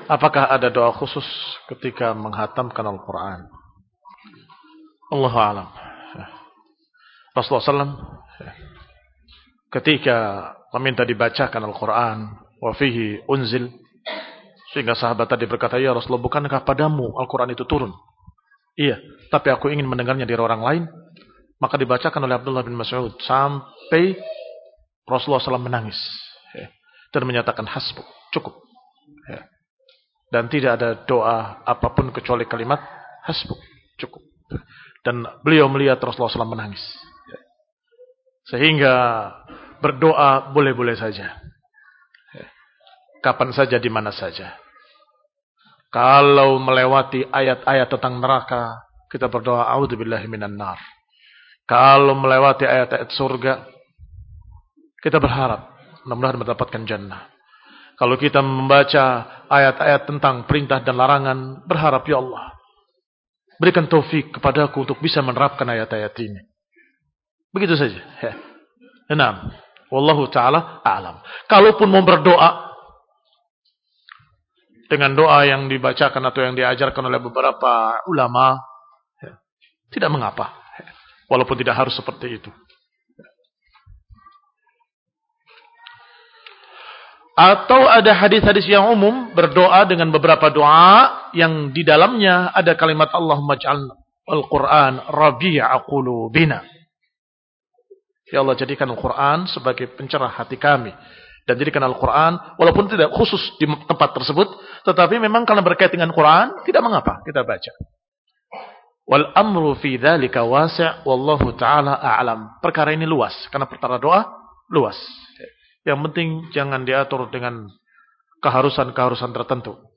Apakah ada doa khusus ketika menghatamkan Al-Quran? Allahu a'lam. Rasulullah SAW ketika meminta dibacakan Al-Quran, wa fihi unzil, sehingga sahabat tadi berkata, ya Rasulullah, bukankah padamu Al-Quran itu turun? Iya, tapi aku ingin mendengarnya dari orang lain. Maka dibacakan oleh Abdullah bin Mas'ud sampai Rasulullah SAW menangis dan menyatakan hasbuk, cukup. Dan tidak ada doa apapun kecuali kalimat hasbuk, cukup. Dan beliau melihat Rasulullah SAW menangis. Sehingga berdoa boleh-boleh saja. Kapan saja, di mana saja. Kalau melewati ayat-ayat tentang neraka, kita berdoa a'udzubillahi minan nar. Kalau melewati ayat-ayat surga, kita berharap mudah-mudahan mendapatkan jannah. Kalau kita membaca ayat-ayat tentang perintah dan larangan, berharap, ya Allah, berikan taufik kepadaku untuk bisa menerapkan ayat-ayat ini. Begitu saja. Naam. Wallahu ta'ala a'lam. Kalaupun mau berdoa dengan doa yang dibacakan atau yang diajarkan oleh beberapa ulama, tidak mengapa. Walaupun tidak harus seperti itu. Atau ada hadis-hadis yang umum berdoa dengan beberapa doa yang di dalamnya ada kalimat Allahumma ja'al al-Quran rabi'a qulubina. Ya Allah, jadikan Al-Quran sebagai pencerah hati kami. Dan jadikan Al-Quran, walaupun tidak khusus di tempat tersebut, tetapi memang karena berkait dengan Quran, tidak mengapa kita baca. Wal amru fi dzalika wasi' wallahu ta'ala a'lam. Perkara ini luas, karena perkara doa luas. Yang penting jangan diatur dengan keharusan-keharusan tertentu.